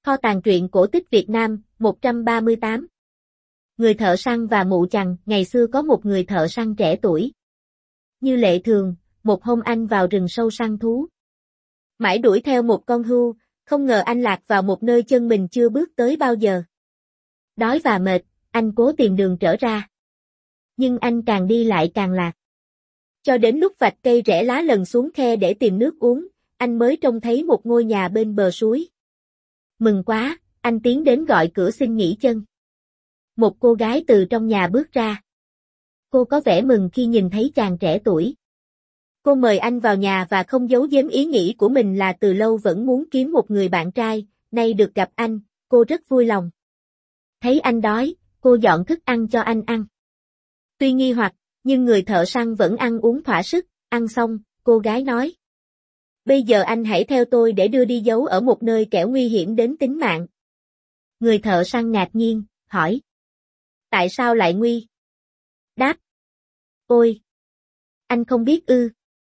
Kho tàng truyện cổ tích Việt Nam, 138. Người thợ săn và mụ chằn. Ngày xưa có một người thợ săn trẻ tuổi. Như lệ thường, một hôm anh vào rừng sâu săn thú. Mãi đuổi theo một con hươu, không ngờ anh lạc vào một nơi chân mình chưa bước tới bao giờ. Đói và mệt, anh cố tìm đường trở ra. Nhưng anh càng đi lại càng lạc. Cho đến lúc vạch cây rẽ lá lần xuống khe để tìm nước uống, anh mới trông thấy một ngôi nhà bên bờ suối. Mừng quá, anh tiến đến gọi cửa xin nghỉ chân. Một cô gái từ trong nhà bước ra. Cô có vẻ mừng khi nhìn thấy chàng trẻ tuổi. Cô mời anh vào nhà và không giấu giếm ý nghĩ của mình là từ lâu vẫn muốn kiếm một người bạn trai, nay được gặp anh, cô rất vui lòng. Thấy anh đói, cô dọn thức ăn cho anh ăn. Tuy nghi hoặc, nhưng người thợ săn vẫn ăn uống thỏa sức, ăn xong, cô gái nói. Bây giờ anh hãy theo tôi để đưa đi giấu ở một nơi kẻo nguy hiểm đến tính mạng. Người thợ săn ngạc nhiên, hỏi. Tại sao lại nguy? Đáp. Ôi! Anh không biết ư.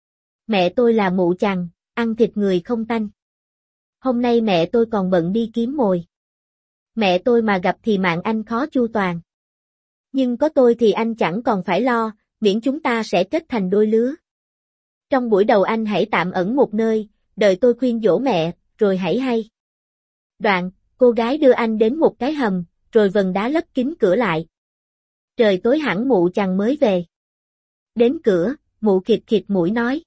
Mẹ tôi là mụ chằn, ăn thịt người không tanh. Hôm nay mẹ tôi còn bận đi kiếm mồi. Mẹ tôi mà gặp thì mạng anh khó chu toàn. Nhưng có tôi thì anh chẳng còn phải lo, miễn chúng ta sẽ kết thành đôi lứa. Trong buổi đầu anh hãy tạm ẩn một nơi, đợi tôi khuyên dỗ mẹ, rồi hãy hay. Đoạn, cô gái đưa anh đến một cái hầm, rồi vần đá lấp kín cửa lại. Trời tối hẳn mụ chằn mới về. Đến cửa, mụ khịt khịt mũi nói.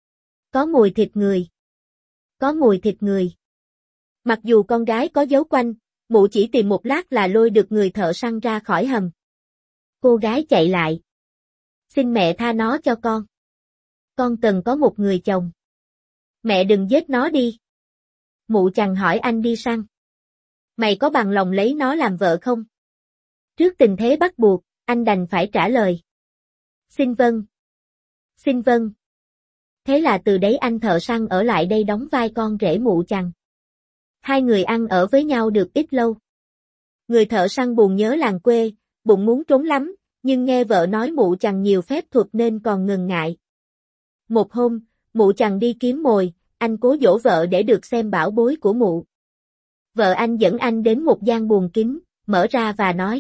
Có mùi thịt người. Có mùi thịt người. Mặc dù con gái có giấu quanh, mụ chỉ tìm một lát là lôi được người thợ săn ra khỏi hầm. Cô gái chạy lại. Xin mẹ tha nó cho con. Con cần có một người chồng. Mẹ đừng giết nó đi. Mụ chằn hỏi anh đi săn. Mày có bằng lòng lấy nó làm vợ không? Trước tình thế bắt buộc, anh đành phải trả lời. Xin vâng. Xin vâng. Thế là từ đấy anh thợ săn ở lại đây đóng vai con rể mụ chằn. Hai người ăn ở với nhau được ít lâu. Người thợ săn buồn nhớ làng quê, bụng muốn trốn lắm, nhưng nghe vợ nói mụ chằn nhiều phép thuật nên còn ngần ngại. Một hôm, mụ chằn đi kiếm mồi, anh cố dỗ vợ để được xem bảo bối của mụ. Vợ anh dẫn anh đến một gian buồng kín, mở ra và nói.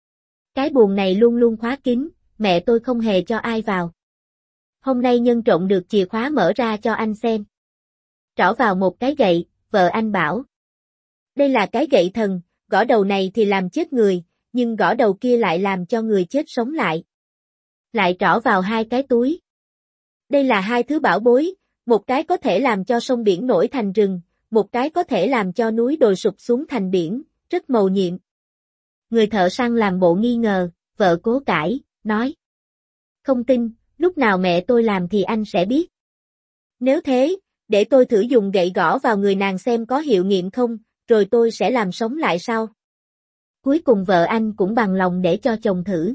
Cái buồng này luôn luôn khóa kín, mẹ tôi không hề cho ai vào. Hôm nay nhân trộm được chìa khóa mở ra cho anh xem. Trỏ vào một cái gậy, vợ anh bảo. Đây là cái gậy thần, gõ đầu này thì làm chết người, nhưng gõ đầu kia lại làm cho người chết sống lại. Lại trỏ vào hai cái túi. Đây là hai thứ bảo bối, một cái có thể làm cho sông biển nổi thành rừng, một cái có thể làm cho núi đồi sụp xuống thành biển, rất mầu nhiệm. Người thợ săn làm bộ nghi ngờ, vợ cố cãi, nói. Không tin, lúc nào mẹ tôi làm thì anh sẽ biết. Nếu thế, để tôi thử dùng gậy gõ vào người nàng xem có hiệu nghiệm không, rồi tôi sẽ làm sống lại sau. Cuối cùng vợ anh cũng bằng lòng để cho chồng thử.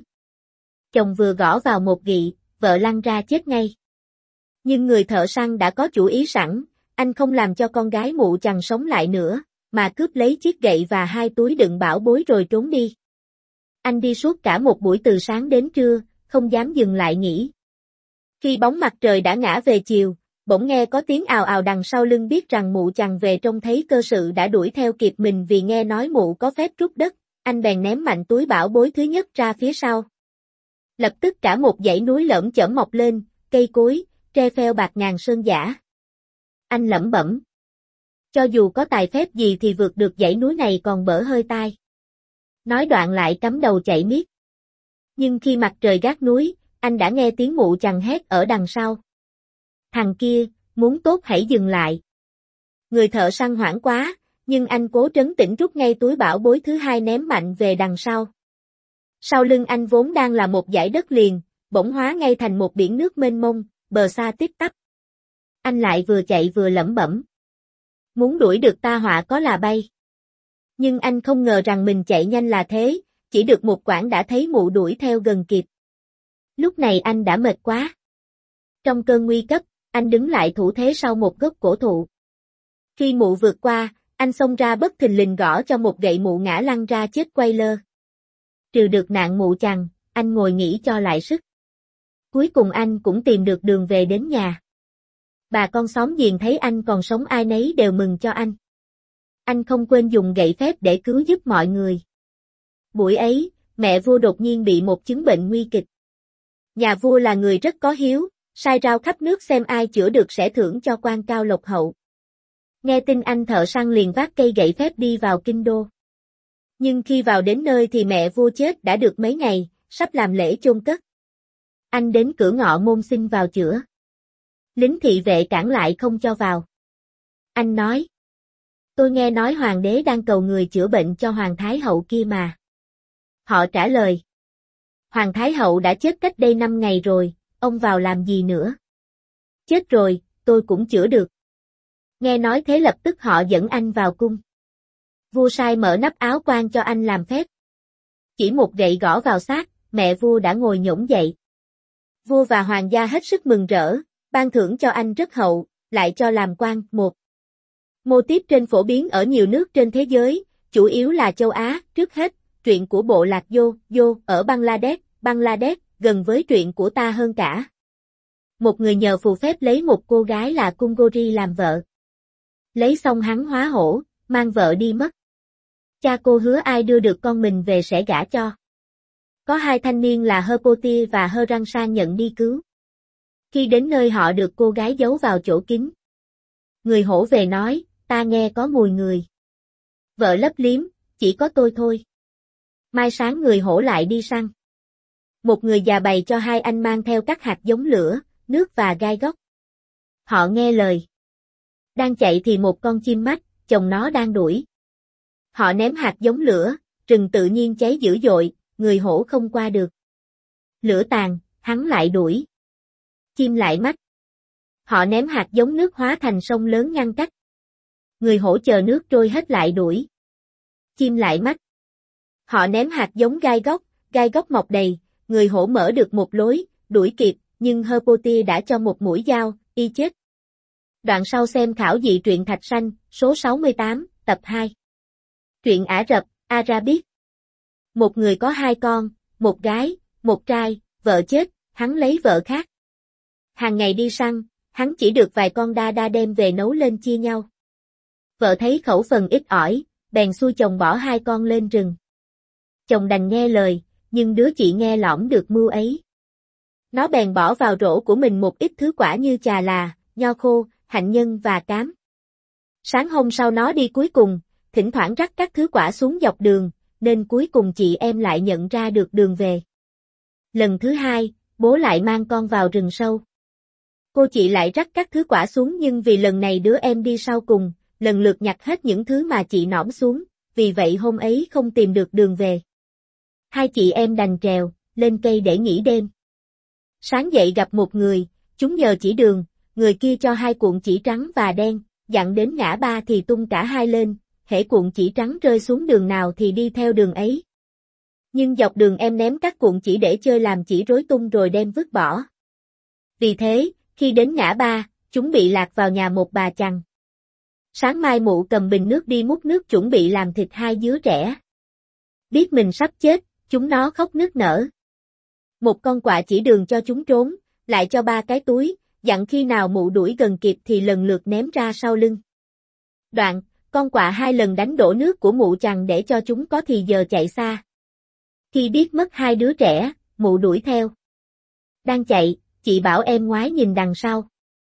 Chồng vừa gõ vào một gị, vợ lăn ra chết ngay. Nhưng người thợ săn đã có chủ ý sẵn, anh không làm cho con gái mụ chằn sống lại nữa, mà cướp lấy chiếc gậy và hai túi đựng bảo bối rồi trốn đi. Anh đi suốt cả một buổi từ sáng đến trưa, không dám dừng lại nghỉ. Khi bóng mặt trời đã ngã về chiều, bỗng nghe có tiếng ào ào đằng sau lưng biết rằng mụ chằn về trông thấy cơ sự đã đuổi theo kịp mình vì nghe nói mụ có phép trút đất, anh bèn ném mạnh túi bảo bối thứ nhất ra phía sau. Lập tức cả một dãy núi lởm chởm mọc lên, cây cối, tre pheo bạt ngàn sơn giả. Anh lẩm bẩm. Cho dù có tài phép gì thì vượt được dãy núi này còn bở hơi tai. Nói đoạn lại cắm đầu chạy miết. Nhưng khi mặt trời gác núi, anh đã nghe tiếng mụ chằn hét ở đằng sau. Thằng kia, muốn tốt hãy dừng lại. Người thợ săn hoảng quá, nhưng anh cố trấn tĩnh rút ngay túi bảo bối thứ hai ném mạnh về đằng sau. Sau lưng anh vốn đang là một dải đất liền, bỗng hóa ngay thành một biển nước mênh mông, bờ xa tít tắp. Anh lại vừa chạy vừa lẩm bẩm. Muốn đuổi được ta họa có là bay. Nhưng anh không ngờ rằng mình chạy nhanh là thế, chỉ được một quãng đã thấy mụ đuổi theo gần kịp. Lúc này anh đã mệt quá. Trong cơn nguy cấp, anh đứng lại thủ thế sau một gốc cổ thụ. Khi mụ vượt qua, anh xông ra bất thình lình gõ cho một gậy mụ ngã lăn ra chết quay lơ. Trừ được nạn mụ chằn, anh ngồi nghỉ cho lại sức. Cuối cùng anh cũng tìm được đường về đến nhà. Bà con xóm giềng thấy anh còn sống ai nấy đều mừng cho anh. Anh không quên dùng gậy phép để cứu giúp mọi người. Buổi ấy, mẹ vua đột nhiên bị một chứng bệnh nguy kịch. Nhà vua là người rất có hiếu, sai rao khắp nước xem ai chữa được sẽ thưởng cho quan cao lộc hậu. Nghe tin anh thợ săn liền vác cây gậy phép đi vào kinh đô. Nhưng khi vào đến nơi thì mẹ vua chết đã được mấy ngày, sắp làm lễ chôn cất. Anh đến cửa ngọ môn xin vào chữa. Lính thị vệ cản lại không cho vào. Anh nói: tôi nghe nói hoàng đế đang cầu người chữa bệnh cho hoàng thái hậu kia mà. Họ trả lời: hoàng thái hậu đã chết cách đây 5 ngày rồi, ông vào làm gì nữa? Chết rồi, tôi cũng chữa được. Nghe nói thế lập tức họ dẫn anh vào cung. Vua sai mở nắp áo quan cho anh làm phép. Chỉ một gậy gõ vào xác, mẹ vua đã ngồi nhổm dậy. Vua và hoàng gia hết sức mừng rỡ, ban thưởng cho anh rất hậu, lại cho làm quan. Một mô típ trên phổ biến ở nhiều nước trên thế giới, chủ yếu là châu Á. Trước hết, truyện của bộ lạc Yo ở Bangladesh, gần với truyện của ta hơn cả. Một người nhờ phù phép lấy một cô gái là Kungori làm vợ. Lấy xong hắn hóa hổ, mang vợ đi mất. Cha cô hứa ai đưa được con mình về sẽ gả cho. Có 2 thanh niên là Herpoti và Herangsha nhận đi cứu. Khi đến nơi họ được cô gái giấu vào chỗ kín. Người hổ về nói: ta nghe có mùi người. Vợ lấp liếm: chỉ có tôi thôi. Mai sáng người hổ lại đi săn. Một người già bày cho 2 anh mang theo các hạt giống lửa, nước và gai góc. Họ nghe lời. Đang chạy thì một con chim mách, chồng nó đang đuổi. Họ ném hạt giống lửa, rừng tự nhiên cháy dữ dội, người hổ không qua được. Lửa tàn, hắn lại đuổi. Chim lại mách. Họ ném hạt giống nước hóa thành sông lớn ngăn cách. Người hổ chờ nước trôi hết lại đuổi. Chim lại mách. Họ ném hạt giống gai góc mọc đầy, người hổ mở được một lối, đuổi kịp, nhưng Herpoti đã cho một mũi dao, y chết. Đoạn sau xem khảo dị truyện Thạch Sanh, số 68, tập 2. Truyện Ả Rập, Arabic. Một người có 2 con, một gái, một trai, vợ chết, hắn lấy vợ khác. Hàng ngày đi săn, hắn chỉ được vài con đa đem về nấu lên chia nhau. Vợ thấy khẩu phần ít ỏi, bèn xui chồng bỏ 2 con lên rừng. Chồng đành nghe lời, nhưng đứa chị nghe lỏm được mưu ấy. Nó bèn bỏ vào rổ của mình một ít thứ quả như trà là, nho khô, hạnh nhân và cám. Sáng hôm sau nó đi cuối cùng, thỉnh thoảng rắc các thứ quả xuống dọc đường, nên cuối cùng chị em lại nhận ra được đường về. Lần thứ 2, bố lại mang con vào rừng sâu. Cô chị lại rắc các thứ quả xuống nhưng vì lần này đứa em đi sau cùng, lần lượt nhặt hết những thứ mà chị nõm xuống, vì vậy hôm ấy không tìm được đường về. 2 chị em đành trèo lên cây để nghỉ đêm. Sáng dậy gặp một người, chúng nhờ chỉ đường, người kia cho 2 cuộn chỉ trắng và đen, dặn đến ngã ba thì tung cả 2 lên, hễ cuộn chỉ trắng rơi xuống đường nào thì đi theo đường ấy. Nhưng dọc đường em ném các cuộn chỉ để chơi làm chỉ rối tung rồi đem vứt bỏ. Vì thế, khi đến ngã ba, chúng bị lạc vào nhà một bà chằn. Sáng mai mụ cầm bình nước đi múc nước chuẩn bị làm thịt 2 đứa trẻ. Biết mình sắp chết, chúng nó khóc nức nở. Một con quạ chỉ đường cho chúng trốn, lại cho 3 cái túi, dặn khi nào mụ đuổi gần kịp thì lần lượt ném ra sau lưng. Đoạn, con quạ 2 lần đánh đổ nước của mụ chằn để cho chúng có thì giờ chạy xa. Khi biết mất 2 đứa trẻ, mụ đuổi theo. Đang chạy, chị bảo em ngoái nhìn đằng sau.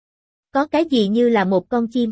Có cái gì như là một con chim.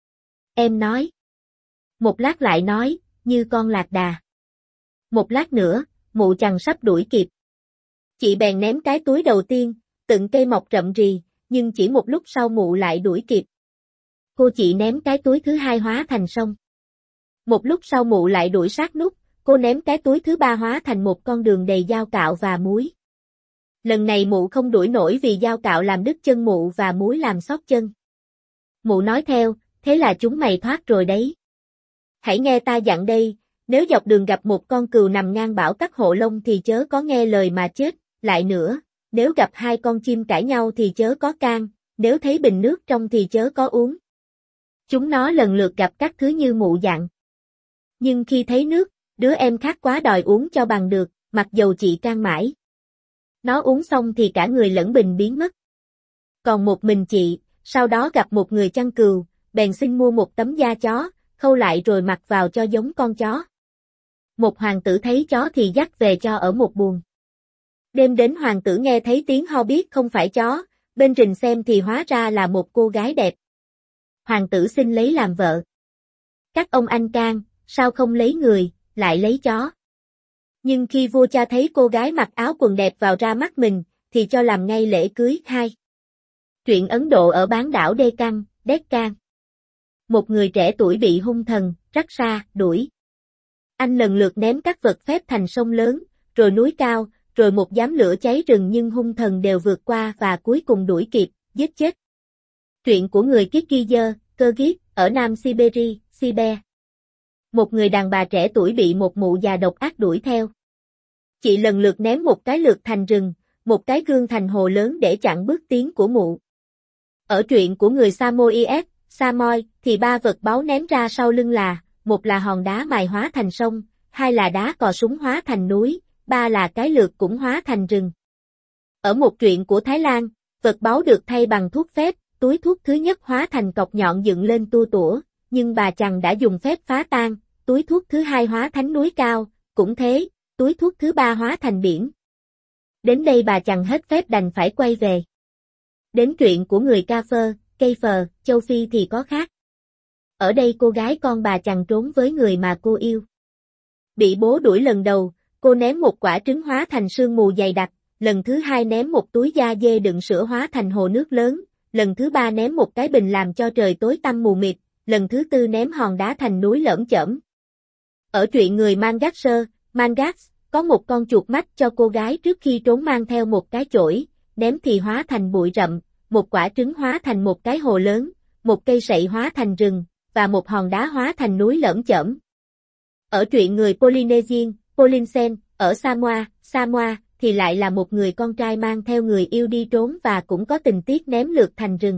Em nói. Một lát lại nói, như con lạc đà. Một lát nữa, mụ chằn sắp đuổi kịp. Chị bèn ném cái túi đầu tiên, từng cây mọc rậm rì, nhưng chỉ một lúc sau mụ lại đuổi kịp. Cô chị ném cái túi thứ 2 hóa thành sông. Một lúc sau mụ lại đuổi sát nút, cô ném cái túi thứ 3 hóa thành một con đường đầy dao cạo và muối. Lần này mụ không đuổi nổi vì dao cạo làm đứt chân mụ và muối làm xót chân. Mụ nói theo, thế là chúng mày thoát rồi đấy. Hãy nghe ta dặn đây, nếu dọc đường gặp một con cừu nằm ngang bão cắt hộ lông thì chớ có nghe lời mà chết, lại nữa, nếu gặp 2 con chim cãi nhau thì chớ có can, nếu thấy bình nước trong thì chớ có uống. Chúng nó lần lượt gặp các thứ như mụ dặn. Nhưng khi thấy nước, đứa em khát quá đòi uống cho bằng được, mặc dầu chị can mãi. Nó uống xong thì cả người lẫn bình biến mất. Còn một mình chị, sau đó gặp một người chăn cừu, bèn xin mua một tấm da chó, khâu lại rồi mặc vào cho giống con chó. Một hoàng tử thấy chó thì dắt về cho ở một buồng. Đêm đến hoàng tử nghe thấy tiếng ho biết không phải chó, bên rình xem thì hóa ra là một cô gái đẹp. Hoàng tử xin lấy làm vợ. Các ông anh can, sao không lấy người, lại lấy chó. Nhưng khi vua cha thấy cô gái mặc áo quần đẹp vào ra mắt mình, thì cho làm ngay lễ cưới. 2. Truyện Ấn Độ ở bán đảo Deccan. Một người trẻ tuổi bị hung thần, Raksa, đuổi. Anh lần lượt ném các vật phép thành sông lớn, rồi núi cao, rồi một giám lửa cháy rừng nhưng hung thần đều vượt qua và cuối cùng đuổi kịp, giết chết. Truyện của người Kyrgyz, ở Nam Siberia. Một người đàn bà trẻ tuổi bị một mụ già độc ác đuổi theo. Chị lần lượt ném một cái lược thành rừng, một cái gương thành hồ lớn để chặn bước tiến của mụ. Ở truyện của người Samoyed, thì 3 vật báu ném ra sau lưng là, một là hòn đá mài hóa thành sông, 2 là đá cò súng hóa thành núi, 3 là cái lược cũng hóa thành rừng. Ở một truyện của Thái Lan, vật báu được thay bằng thuốc phép, túi thuốc thứ nhất hóa thành cọc nhọn dựng lên tua tủa, nhưng bà chằn đã dùng phép phá tan, túi thuốc thứ hai hóa thành núi cao, cũng thế, túi thuốc thứ ba hóa thành biển. Đến đây bà chằn hết phép đành phải quay về. Đến truyện của người Kafir, châu Phi thì có khác. Ở đây cô gái con bà chằn trốn với người mà cô yêu. Bị bố đuổi lần đầu, cô ném một quả trứng hóa thành sương mù dày đặc, lần thứ hai ném một túi da dê đựng sữa hóa thành hồ nước lớn, lần thứ ba ném một cái bình làm cho trời tối tăm mù mịt, lần thứ tư ném hòn đá thành núi lởm chởm. Ở truyện người Mangas, có một con chuột mách cho cô gái trước khi trốn mang theo một cái chổi, ném thì hóa thành bụi rậm, một quả trứng hóa thành một cái hồ lớn, một cây sậy hóa thành rừng, và một hòn đá hóa thành núi lởm chởm. Ở truyện người Polynesia, ở Samoa, thì lại là một người con trai mang theo người yêu đi trốn và cũng có tình tiết ném lược thành rừng.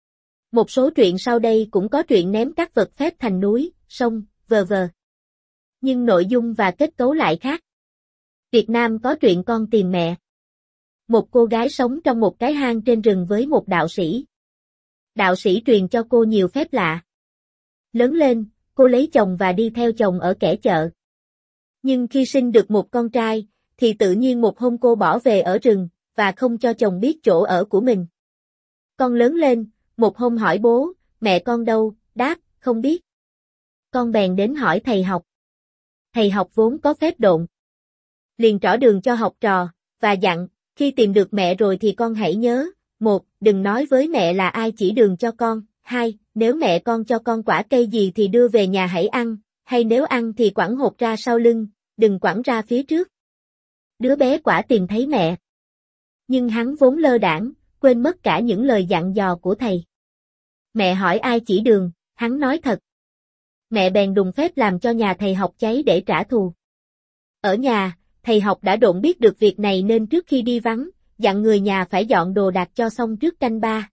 Một số truyện sau đây cũng có truyện ném các vật phép thành núi, sông, v.v. Nhưng nội dung và kết cấu lại khác. Việt Nam có truyện Con tìm mẹ. Một cô gái sống trong một cái hang trên rừng với một đạo sĩ. Đạo sĩ truyền cho cô nhiều phép lạ. Lớn lên, cô lấy chồng và đi theo chồng ở kẻ chợ. Nhưng khi sinh được một con trai, thì tự nhiên một hôm cô bỏ về ở rừng, và không cho chồng biết chỗ ở của mình. Con lớn lên, một hôm hỏi bố, mẹ con đâu, đáp, không biết. Con bèn đến hỏi thầy học. Thầy học vốn có phép độn. Liền trỏ đường cho học trò, và dặn, khi tìm được mẹ rồi thì con hãy nhớ, 1. Đừng nói với mẹ là ai chỉ đường cho con, 2. Nếu mẹ con cho con quả cây gì thì đưa về nhà hãy ăn, hay nếu ăn thì quẳng hột ra sau lưng, đừng quẳng ra phía trước. Đứa bé quả tìm thấy mẹ. Nhưng hắn vốn lơ đãng, quên mất cả những lời dặn dò của thầy. Mẹ hỏi ai chỉ đường, hắn nói thật. Mẹ bèn đùng phép làm cho nhà thầy học cháy để trả thù. Ở nhà, thầy học đã độn biết được việc này nên trước khi đi vắng, dặn người nhà phải dọn đồ đạc cho xong trước canh 3.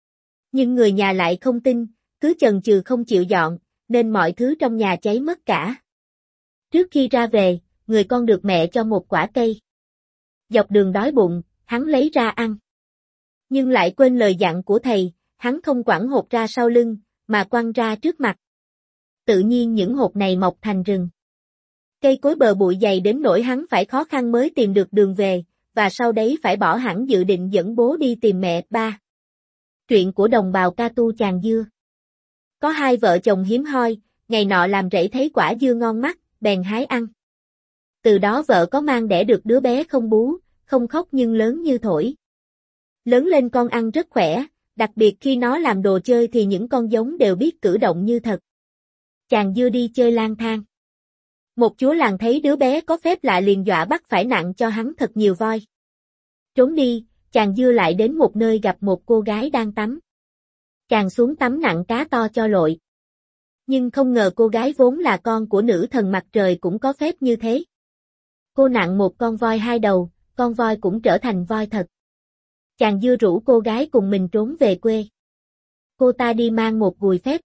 Nhưng người nhà lại không tin, cứ chần chừ không chịu dọn, nên mọi thứ trong nhà cháy mất cả. Trước khi ra về, người con được mẹ cho một quả cây. Dọc đường đói bụng, hắn lấy ra ăn. Nhưng lại quên lời dặn của thầy, hắn không quẳng hột ra sau lưng, mà quăng ra trước mặt. Tự nhiên những hột này mọc thành rừng. Cây cối bờ bụi dày đến nỗi hắn phải khó khăn mới tìm được đường về, và sau đấy phải bỏ hẳn dự định dẫn bố đi tìm mẹ. 3. Truyện của đồng bào Ca Tu Chàng Dưa. Có hai vợ chồng hiếm hoi, ngày nọ làm rẫy thấy quả dưa ngon mắt, bèn hái ăn. Từ đó vợ có mang đẻ được đứa bé không bú, không khóc nhưng lớn như thổi. Lớn lên con ăn rất khỏe, đặc biệt khi nó làm đồ chơi thì những con giống đều biết cử động như thật. Chàng dưa đi chơi lang thang. Một chúa làng thấy đứa bé có phép lạ liền dọa bắt phải nặng cho hắn thật nhiều voi. Trốn đi, chàng dưa lại đến một nơi gặp một cô gái đang tắm. Chàng xuống tắm nặng cá to cho lội. Nhưng không ngờ cô gái vốn là con của nữ thần mặt trời cũng có phép như thế. Cô nặng một con voi 2 đầu, con voi cũng trở thành voi thật. Chàng dưa rủ cô gái cùng mình trốn về quê. Cô ta đi mang một gùi phép.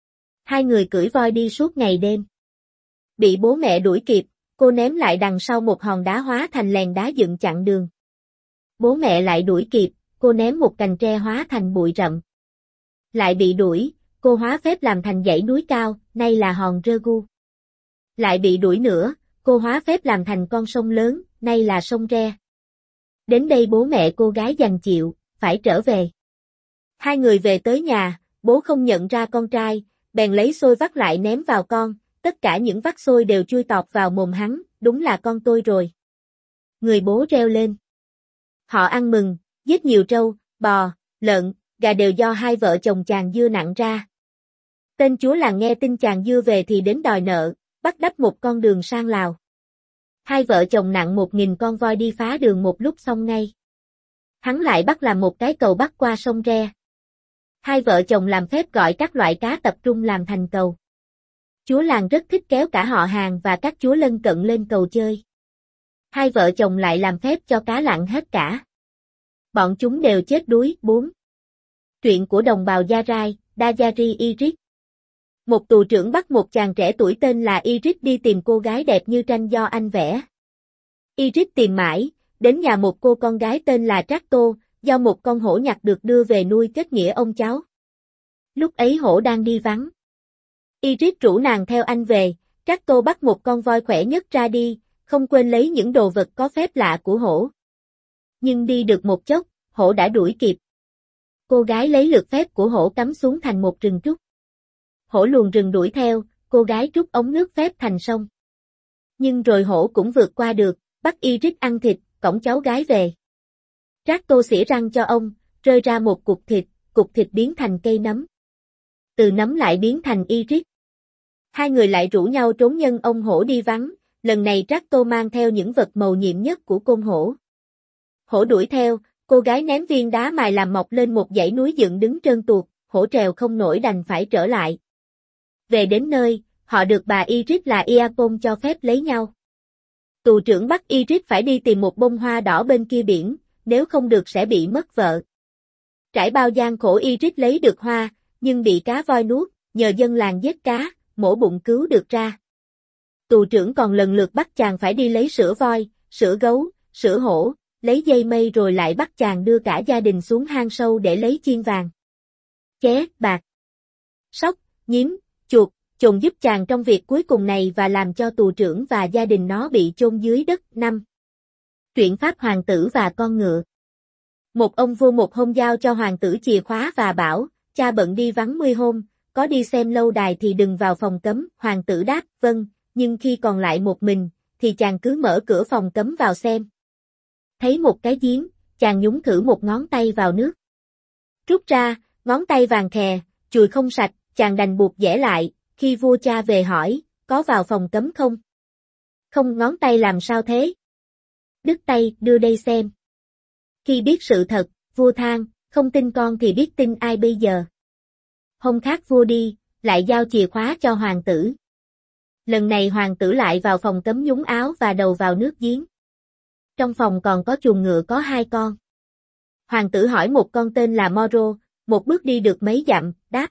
Hai người cưỡi voi đi suốt ngày đêm. Bị bố mẹ đuổi kịp, cô ném lại đằng sau một hòn đá hóa thành lèn đá dựng chặn đường. Bố mẹ lại đuổi kịp, cô ném một cành tre hóa thành bụi rậm. Lại bị đuổi, cô hóa phép làm thành dãy núi cao, nay là hòn Rơ Gu. Lại bị đuổi nữa, cô hóa phép làm thành con sông lớn, nay là sông Re. Đến đây bố mẹ cô gái giằng chịu, phải trở về. Hai người về tới nhà, bố không nhận ra con trai, bèn lấy xôi vắt lại ném vào con, tất cả những vắt xôi đều chui tọt vào mồm hắn, đúng là con tôi rồi. Người bố reo lên. Họ ăn mừng, giết nhiều trâu, bò, lợn, gà đều do hai vợ chồng chàng Dưa nặng ra. Tên chúa làng nghe tin chàng Dưa về thì đến đòi nợ, bắt đắp một con đường sang Lào. Hai vợ chồng nặng 1.000 con voi đi phá đường một lúc xong ngay. Hắn lại bắt làm một cái cầu bắc qua sông Re. Hai vợ chồng làm phép gọi các loại cá tập trung làm thành cầu. Chúa làng rất thích kéo cả họ hàng và các chúa lân cận lên cầu chơi. Hai vợ chồng lại làm phép cho cá lặn hết cả. Bọn chúng đều chết đuối. 4. Truyện của đồng bào Gia Rai, Dayari Iris. Một tù trưởng bắt một chàng trẻ tuổi tên là Iris đi tìm cô gái đẹp như tranh do anh vẽ. Iris tìm mãi, đến nhà một cô con gái tên là Tracto, do một con hổ nhặt được đưa về nuôi kết nghĩa ông cháu. Lúc ấy hổ đang đi vắng. Iris rủ nàng theo anh về, Tracto bắt một con voi khỏe nhất ra đi, không quên lấy những đồ vật có phép lạ của hổ. Nhưng đi được một chốc, hổ đã đuổi kịp. Cô gái lấy lược phép của hổ cắm xuống thành một rừng trúc. Hổ luồn rừng đuổi theo, cô gái trút ống nước phép thành sông. Nhưng rồi hổ cũng vượt qua được, bắt Iris ăn thịt, cõng cháu gái về. Tracto xỉa răng cho ông, rơi ra một cục thịt biến thành cây nấm. Từ nấm lại biến thành Iris. Hai người lại rủ nhau trốn nhân ông hổ đi vắng, lần này Tracto mang theo những vật mầu nhiệm nhất của côn hổ. Hổ đuổi theo, cô gái ném viên đá mài làm mọc lên một dãy núi dựng đứng trơn tuột, hổ trèo không nổi đành phải trở lại. Về đến nơi, họ được bà Iris là Iapon cho phép lấy nhau. Tù trưởng bắt Iris phải đi tìm một bông hoa đỏ bên kia biển, nếu không được sẽ bị mất vợ. Trải bao gian khổ Iris lấy được hoa, nhưng bị cá voi nuốt, nhờ dân làng giết cá, mổ bụng cứu được ra. Tù trưởng còn lần lượt bắt chàng phải đi lấy sữa voi, sữa gấu, sữa hổ, lấy dây mây rồi lại bắt chàng đưa cả gia đình xuống hang sâu để lấy chiên vàng, ché, bạc, sóc, nhím, chuột, chồn giúp chàng trong việc cuối cùng này và làm cho tù trưởng và gia đình nó bị chôn dưới đất. 5. Truyện Pháp Hoàng tử và con ngựa. Một ông vua một hôm giao cho hoàng tử chìa khóa và bảo, cha bận đi vắng 10 hôm, có đi xem lâu đài thì đừng vào phòng cấm. Hoàng tử đáp, vâng, nhưng khi còn lại một mình, thì chàng cứ mở cửa phòng cấm vào xem. Thấy một cái giếng, chàng nhúng thử một ngón tay vào nước. Rút ra, ngón tay vàng khè, chùi không sạch, chàng đành buộc dẻ lại, khi vua cha về hỏi, có vào phòng cấm không? Không, ngón tay làm sao thế? Đứt tay, đưa đây xem. Khi biết sự thật, vua than, không tin con thì biết tin ai bây giờ? Hôm khác vua đi, lại giao chìa khóa cho hoàng tử. Lần này hoàng tử lại vào phòng cấm nhúng áo và đầu vào nước giếng. Trong phòng còn có chuồng ngựa có 2 con. Hoàng tử hỏi một con tên là Moro, một bước đi được mấy dặm, đáp.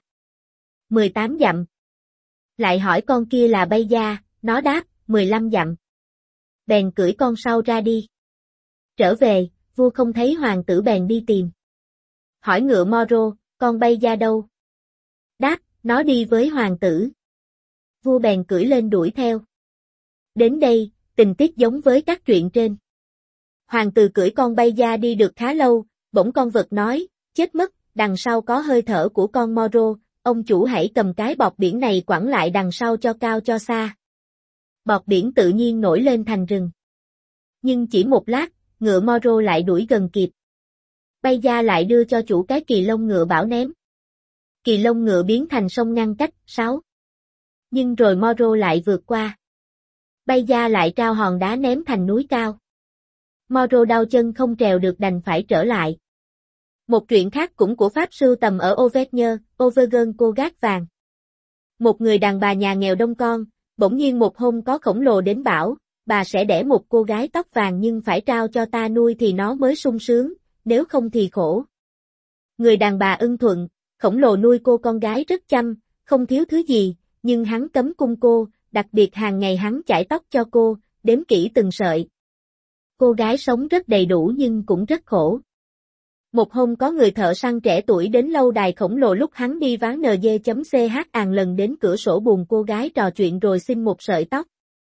18 dặm. Lại hỏi con kia là Bay Gia, nó đáp, 15 dặm. Bèn cưỡi con sau ra đi. Trở về, vua không thấy hoàng tử bèn đi tìm. Hỏi ngựa Moro, con Bay Gia đâu? Đáp, nó đi với hoàng tử. Vua bèn cưỡi lên đuổi theo. Đến đây, tình tiết giống với các truyện trên. Hoàng tử cưỡi con Bay Gia đi được khá lâu, bỗng con vật nói, chết mất, đằng sau có hơi thở của con Moro, ông chủ hãy cầm cái bọt biển này quẳng lại đằng sau cho cao cho xa. Bọt biển tự nhiên nổi lên thành rừng. Nhưng chỉ một lát, ngựa Moro lại đuổi gần kịp. Bay Gia lại đưa cho chủ cái kỳ lông ngựa bảo ném. Kỳ lông ngựa biến thành sông ngăn cách. 6. Nhưng rồi Moro lại vượt qua. Bay Gia lại trao hòn đá ném thành núi cao. Moro đau chân không trèo được đành phải trở lại. Một truyện khác cũng của Pháp sưu tầm ở Auvergne, Auvergne cô gác vàng. Một người đàn bà nhà nghèo đông con, bỗng nhiên một hôm có khổng lồ đến bảo, bà sẽ đẻ một cô gái tóc vàng nhưng phải trao cho ta nuôi thì nó mới sung sướng, nếu không thì khổ. Người đàn bà ưng thuận, khổng lồ nuôi cô con gái rất chăm, không thiếu thứ gì, nhưng hắn cấm cung cô, đặc biệt hàng ngày hắn chải tóc cho cô, đếm kỹ từng sợi. Cô gái sống rất đầy đủ nhưng cũng rất khổ. Một hôm có người thợ săn trẻ tuổi đến lâu đài khổng lồ lúc hắn đi ván NG.ch lần đến cửa sổ buồn cô gái trò chuyện rồi xin một sợi tóc.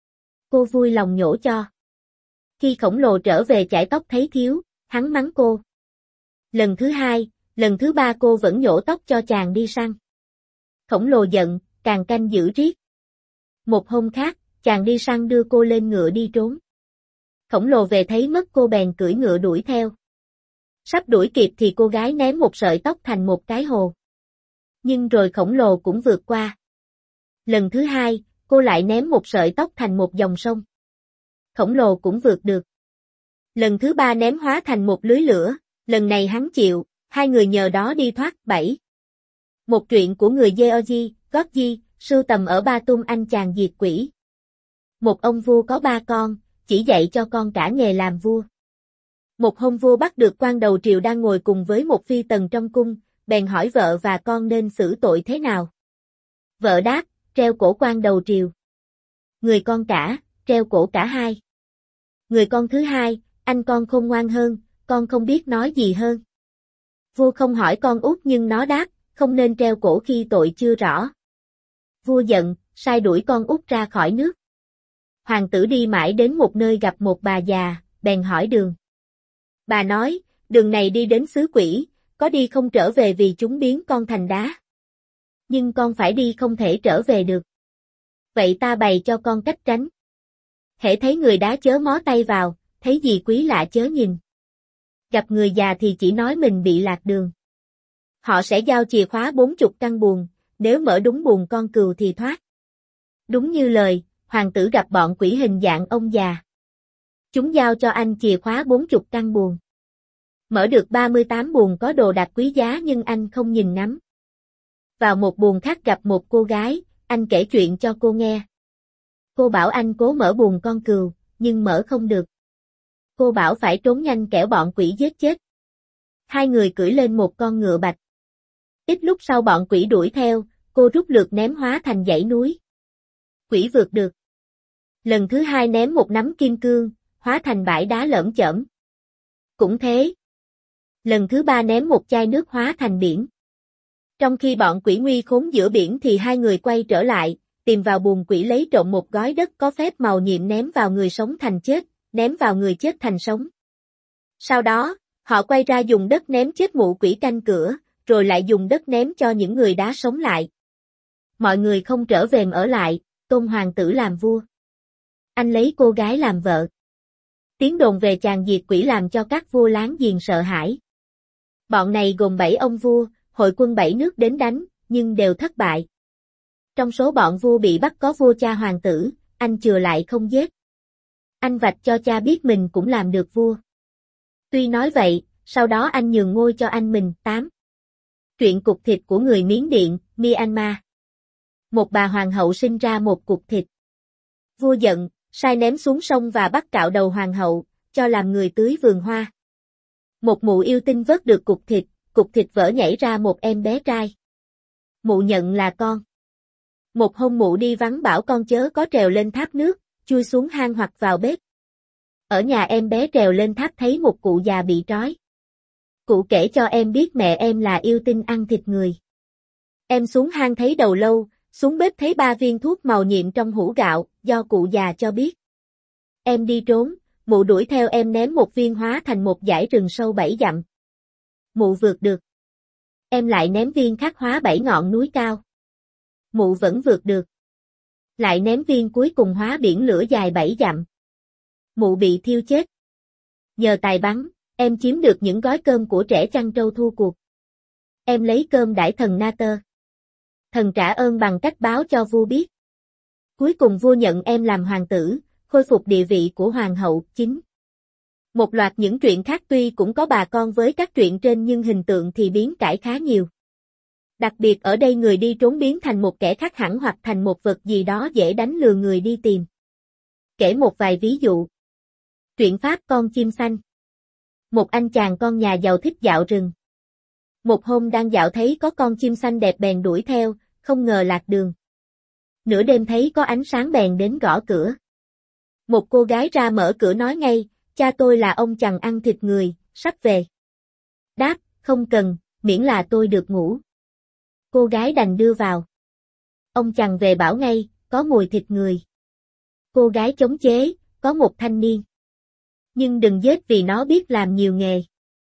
Cô vui lòng nhổ cho. Khi khổng lồ trở về chải tóc thấy thiếu, hắn mắng cô. Lần thứ hai, lần thứ ba cô vẫn nhổ tóc cho chàng đi săn. Khổng lồ giận, càng canh giữ riết. Một hôm khác, chàng đi săn đưa cô lên ngựa đi trốn. Khổng lồ về thấy mất cô bèn cưỡi ngựa đuổi theo. Sắp đuổi kịp thì cô gái ném một sợi tóc thành một cái hồ. Nhưng rồi khổng lồ cũng vượt qua. Lần thứ hai, cô lại ném một sợi tóc thành một dòng sông. Khổng lồ cũng vượt được. Lần thứ ba ném hóa thành một lưới lửa, lần này hắn chịu, hai người nhờ đó đi thoát bẫy. Một truyện của người Georgi, Georgi, sưu tầm ở Ba Tung Anh chàng diệt quỷ. Một ông vua có ba con, chỉ dạy cho con cả nghề làm vua. Một hôm vua bắt được quan đầu triều đang ngồi cùng với một phi tần trong cung, bèn hỏi vợ và con nên xử tội thế nào. Vợ đáp, treo cổ quan đầu triều. Người con cả, treo cổ cả hai. Người con thứ hai, anh con khôn ngoan hơn, con không biết nói gì hơn. Vua không hỏi con út nhưng nó đáp, không nên treo cổ khi tội chưa rõ. Vua giận, sai đuổi con út ra khỏi nước. Hoàng tử đi mãi đến một nơi gặp một bà già, bèn hỏi đường. Bà nói, đường này đi đến xứ quỷ, có đi không trở về vì chúng biến con thành đá. Nhưng con phải đi không thể trở về được. Vậy ta bày cho con cách tránh. Hễ thấy người đá chớ mó tay vào, thấy gì quý lạ chớ nhìn. Gặp người già thì chỉ nói mình bị lạc đường. Họ sẽ giao chìa khóa 40 căn buồng, nếu mở đúng buồng con cừu thì thoát. Đúng như lời, hoàng tử gặp bọn quỷ hình dạng ông già. Chúng giao cho anh chìa khóa 40 căn buồng. Mở được 38 buồng có đồ đạc quý giá nhưng anh không nhìn ngắm. Vào một buồng khác gặp một cô gái, anh kể chuyện cho cô nghe. Cô bảo anh cố mở buồng con cừu, nhưng mở không được. Cô bảo phải trốn nhanh kẻo bọn quỷ giết chết. Hai người cưỡi lên một con ngựa bạch. Ít lúc sau bọn quỷ đuổi theo, cô rút lượt ném hóa thành dãy núi. Quỷ vượt được. Lần thứ hai ném một nắm kim cương, hóa thành bãi đá lởm chởm. Cũng thế. Lần thứ ba ném một chai nước hóa thành biển. Trong khi bọn quỷ nguy khốn giữa biển thì hai người quay trở lại, tìm vào buồng quỷ lấy trộm một gói đất có phép màu nhiệm ném vào người sống thành chết, ném vào người chết thành sống. Sau đó, họ quay ra dùng đất ném chết mụ quỷ canh cửa, rồi lại dùng đất ném cho những người đã sống lại. Mọi người không trở về ở lại, tôn hoàng tử làm vua. Anh lấy cô gái làm vợ. Tiếng đồn về chàng diệt quỷ làm cho các vua láng giềng sợ hãi. Bọn này gồm 7 ông vua, hội quân 7 nước đến đánh, nhưng đều thất bại. Trong số bọn vua bị bắt có vua cha hoàng tử, anh chừa lại không giết. Anh vạch cho cha biết mình cũng làm được vua. Tuy nói vậy, sau đó anh nhường ngôi cho anh mình. 8. Truyện cục thịt của người Miến Điện, Myanmar. Một bà hoàng hậu sinh ra một cục thịt. Vua giận, sai ném xuống sông và bắt cạo đầu hoàng hậu, cho làm người tưới vườn hoa. Một mụ yêu tinh vớt được cục thịt vỡ nhảy ra một em bé trai. Mụ nhận là con. Một hôm mụ đi vắng bảo con chớ có trèo lên tháp nước, chui xuống hang hoặc vào bếp. Ở nhà em bé trèo lên tháp thấy một cụ già bị trói. Cụ kể cho em biết mẹ em là yêu tinh ăn thịt người. Em xuống hang thấy đầu lâu, xuống bếp thấy 3 viên thuốc màu nhiệm trong hũ gạo, do cụ già cho biết. Em đi trốn, mụ đuổi theo em ném một viên hóa thành một dải rừng sâu 7 dặm. Mụ vượt được. Em lại ném viên khác hóa 7 ngọn núi cao. Mụ vẫn vượt được. Lại ném viên cuối cùng hóa biển lửa dài 7 dặm. Mụ bị thiêu chết. Nhờ tài bắn, em chiếm được những gói cơm của trẻ chăn trâu thua cuộc. Em lấy cơm đãi thần Na-tơ. Thần trả ơn bằng cách báo cho vua biết. Cuối cùng vua nhận em làm hoàng tử, khôi phục địa vị của hoàng hậu. 9. Một loạt những truyện khác tuy cũng có bà con với các truyện trên nhưng hình tượng thì biến cải khá nhiều. Đặc biệt ở đây người đi trốn biến thành một kẻ khác hẳn hoặc thành một vật gì đó dễ đánh lừa người đi tìm. Kể một vài ví dụ. Truyện Pháp con chim xanh. Một anh chàng con nhà giàu thích dạo rừng. Một hôm đang dạo thấy có con chim xanh đẹp bèn đuổi theo, không ngờ lạc đường. Nửa đêm thấy có ánh sáng bèn đến gõ cửa. Một cô gái ra mở cửa nói ngay, cha tôi là ông chằn ăn thịt người, sắp về. Đáp, không cần, miễn là tôi được ngủ. Cô gái đành đưa vào. Ông chằn về bảo ngay, có mùi thịt người. Cô gái chống chế, có một thanh niên. Nhưng đừng giết vì nó biết làm nhiều nghề.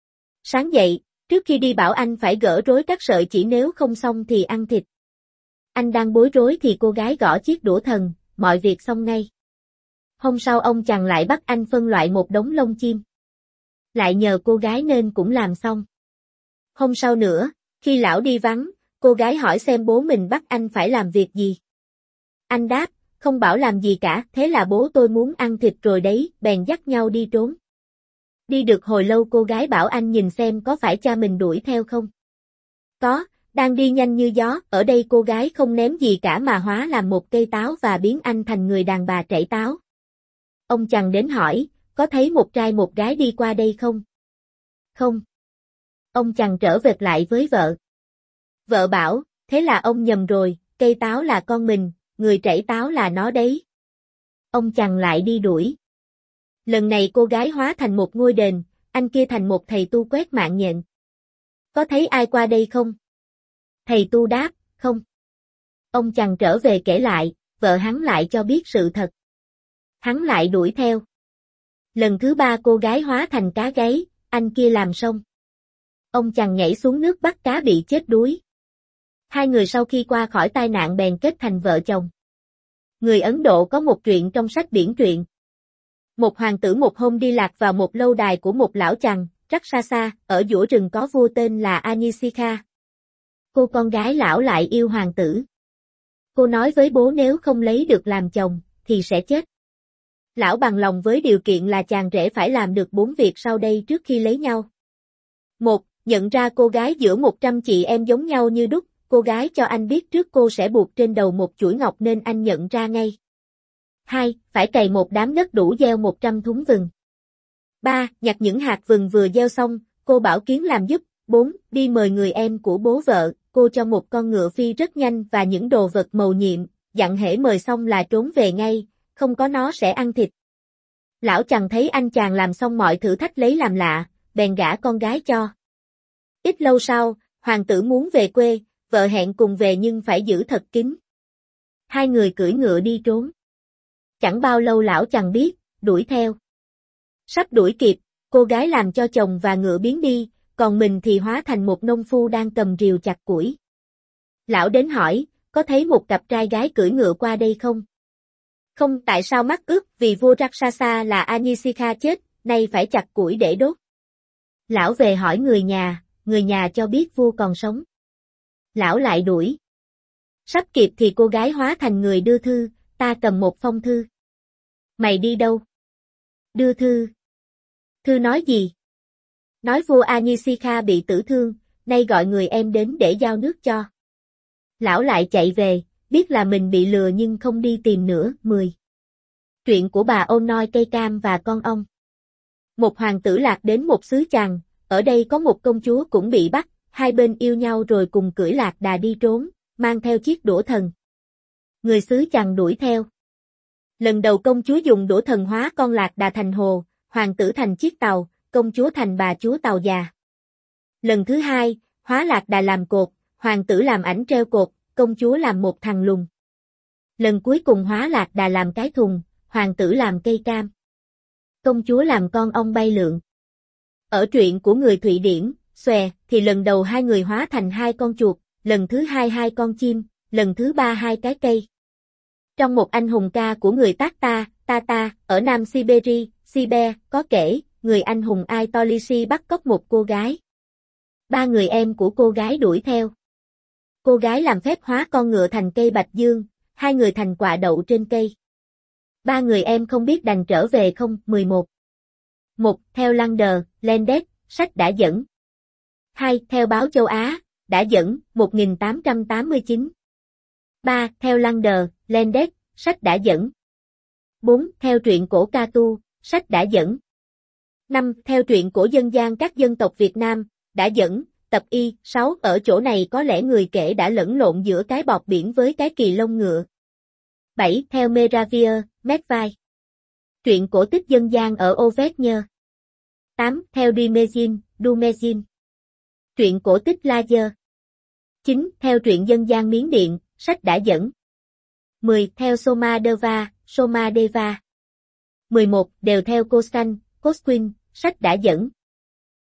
Sáng dậy, trước khi đi bảo anh phải gỡ rối các sợi chỉ nếu không xong thì ăn thịt. Anh đang bối rối thì cô gái gõ chiếc đũa thần, mọi việc xong ngay. Hôm sau ông chằn lại bắt anh phân loại một đống lông chim. Lại nhờ cô gái nên cũng làm xong. Hôm sau nữa, khi lão đi vắng, cô gái hỏi xem bố mình bắt anh phải làm việc gì. Anh đáp, không bảo làm gì cả, thế là bố tôi muốn ăn thịt rồi đấy, bèn dắt nhau đi trốn. Đi được hồi lâu cô gái bảo anh nhìn xem có phải cha mình đuổi theo không. Có, đang đi nhanh như gió, ở đây cô gái không ném gì cả mà hóa làm một cây táo và biến anh thành người đàn bà trẩy táo. Ông chằn đến hỏi, có thấy một trai một gái đi qua đây không? Không. Ông chằn trở về lại với vợ. Vợ bảo, thế là ông nhầm rồi, cây táo là con mình, người trẩy táo là nó đấy. Ông chằn lại đi đuổi. Lần này cô gái hóa thành một ngôi đền, anh kia thành một thầy tu quét mạng nhện. Có thấy ai qua đây không? Thầy tu đáp, không. Ông chằn trở về kể lại, vợ hắn lại cho biết sự thật. Hắn lại đuổi theo. Lần thứ ba cô gái hóa thành cá gáy, anh kia làm xong. Ông chằn nhảy xuống nước bắt cá bị chết đuối. Hai người sau khi qua khỏi tai nạn bèn kết thành vợ chồng. Người Ấn Độ có một truyện trong sách biển truyện. Một hoàng tử một hôm đi lạc vào một lâu đài của một lão chằn, Rakshasa, ở giữa rừng có vua tên là Anishika. Cô con gái lão lại yêu hoàng tử. Cô nói với bố nếu không lấy được làm chồng, thì sẽ chết. Lão bằng lòng với điều kiện là chàng rể phải làm được 4 việc sau đây trước khi lấy nhau. 1. Nhận ra cô gái giữa 100 chị em giống nhau như đúc, cô gái cho anh biết trước cô sẽ buộc trên đầu một chuỗi ngọc nên anh nhận ra ngay. 2. Phải cày một đám đất đủ gieo 100 thúng vừng. 3. Nhặt những hạt vừng vừa gieo xong, cô bảo Kiến làm giúp. 4. Đi mời người em của bố vợ, cô cho một con ngựa phi rất nhanh và những đồ vật mầu nhiệm, dặn hễ mời xong là trốn về ngay, không có nó sẽ ăn thịt. Lão chằn thấy anh chàng làm xong mọi thử thách lấy làm lạ, bèn gả con gái cho. Ít lâu sau, hoàng tử muốn về quê, vợ hẹn cùng về nhưng phải giữ thật kín. Hai người cưỡi ngựa đi trốn. Chẳng bao lâu lão chằn biết, đuổi theo. Sắp đuổi kịp, cô gái làm cho chồng và ngựa biến đi, còn mình thì hóa thành một nông phu đang cầm rìu chặt củi. Lão đến hỏi, có thấy một cặp trai gái cưỡi ngựa qua đây không? Không, tại sao mắc ướt vì vua Rakshasa là Anishika chết, nay phải chặt củi để đốt. Lão về hỏi người nhà cho biết vua còn sống. Lão lại đuổi. Sắp kịp thì cô gái hóa thành người đưa thư, ta cầm một phong thư. Mày đi đâu? Đưa thư. Thư nói gì? Nói vua Anishika bị tử thương, nay gọi người em đến để giao nước cho. Lão lại chạy về, biết là mình bị lừa nhưng không đi tìm nữa. 10. Truyện của bà ôn noi cây cam và con ong. Một hoàng tử lạc đến một xứ chằn, ở đây có một công chúa cũng bị bắt, hai bên yêu nhau rồi cùng cưỡi lạc đà đi trốn, mang theo chiếc đũa thần. Người xứ chằn đuổi theo. Lần đầu công chúa dùng đũa thần hóa con lạc đà thành hồ, hoàng tử thành chiếc tàu, công chúa thành bà chúa tàu già. Lần thứ hai, hóa lạc đà làm cột, hoàng tử làm ảnh treo cột, công chúa làm một thằng lùn. Lần cuối cùng hóa lạc đà làm cái thùng, hoàng tử làm cây cam. Công chúa làm con ong bay lượn. Ở truyện của người Thụy Điển, Xòe, thì lần đầu hai người hóa thành hai con chuột, lần thứ hai hai con chim, lần thứ ba hai cái cây. Trong một anh hùng ca của người Tata, ở Nam Siberia, có kể, người anh hùng Aitolisi bắt cóc một cô gái. Ba người em của cô gái đuổi theo. Cô gái làm phép hóa con ngựa thành cây bạch dương, hai người thành quả đậu trên cây. Ba người em không biết đành trở về không. 11. 1. Theo Lander, Landes, sách đã dẫn. 2. Theo báo châu Á, đã dẫn, 1889. 3. Theo Lander, Landes, sách đã dẫn. 4. Theo truyện cổ Catu, sách đã dẫn. 5. Theo truyện cổ dân gian các dân tộc Việt Nam, đã dẫn, tập y. 6. Ở chỗ này có lẽ người kể đã lẫn lộn giữa cái bọt biển với cái kỳ lông ngựa. 7. Theo Meravia, Medvai. Truyện cổ tích dân gian ở Auvergne. 8. Theo Dumezin, Truyện cổ tích La Dơ. 9. Theo truyện dân gian Miến Điện, sách đã dẫn. 10. Theo Somadeva, Somadeva. 11. Đều theo Costan, Cosquin, sách đã dẫn.